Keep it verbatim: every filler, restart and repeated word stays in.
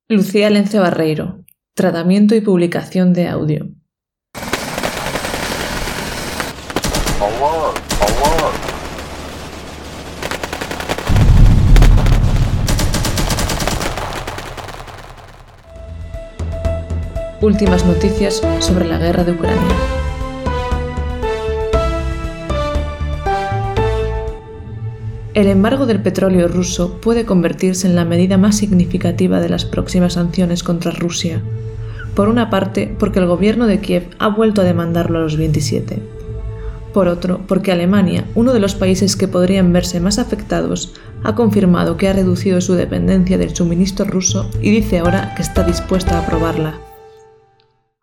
Lucía Lence Barreiro. Tratamiento y publicación de audio. Alarm! Alarm! Últimas noticias sobre la guerra de Ucrania. El embargo del petróleo ruso puede convertirse en la medida más significativa de las próximas sanciones contra Rusia. Por una parte, porque el gobierno de Kiev ha vuelto a demandarlo a los veintisiete. Por otro, porque Alemania, uno de los países que podrían verse más afectados, ha confirmado que ha reducido su dependencia del suministro ruso y dice ahora que está dispuesta a aprobarla.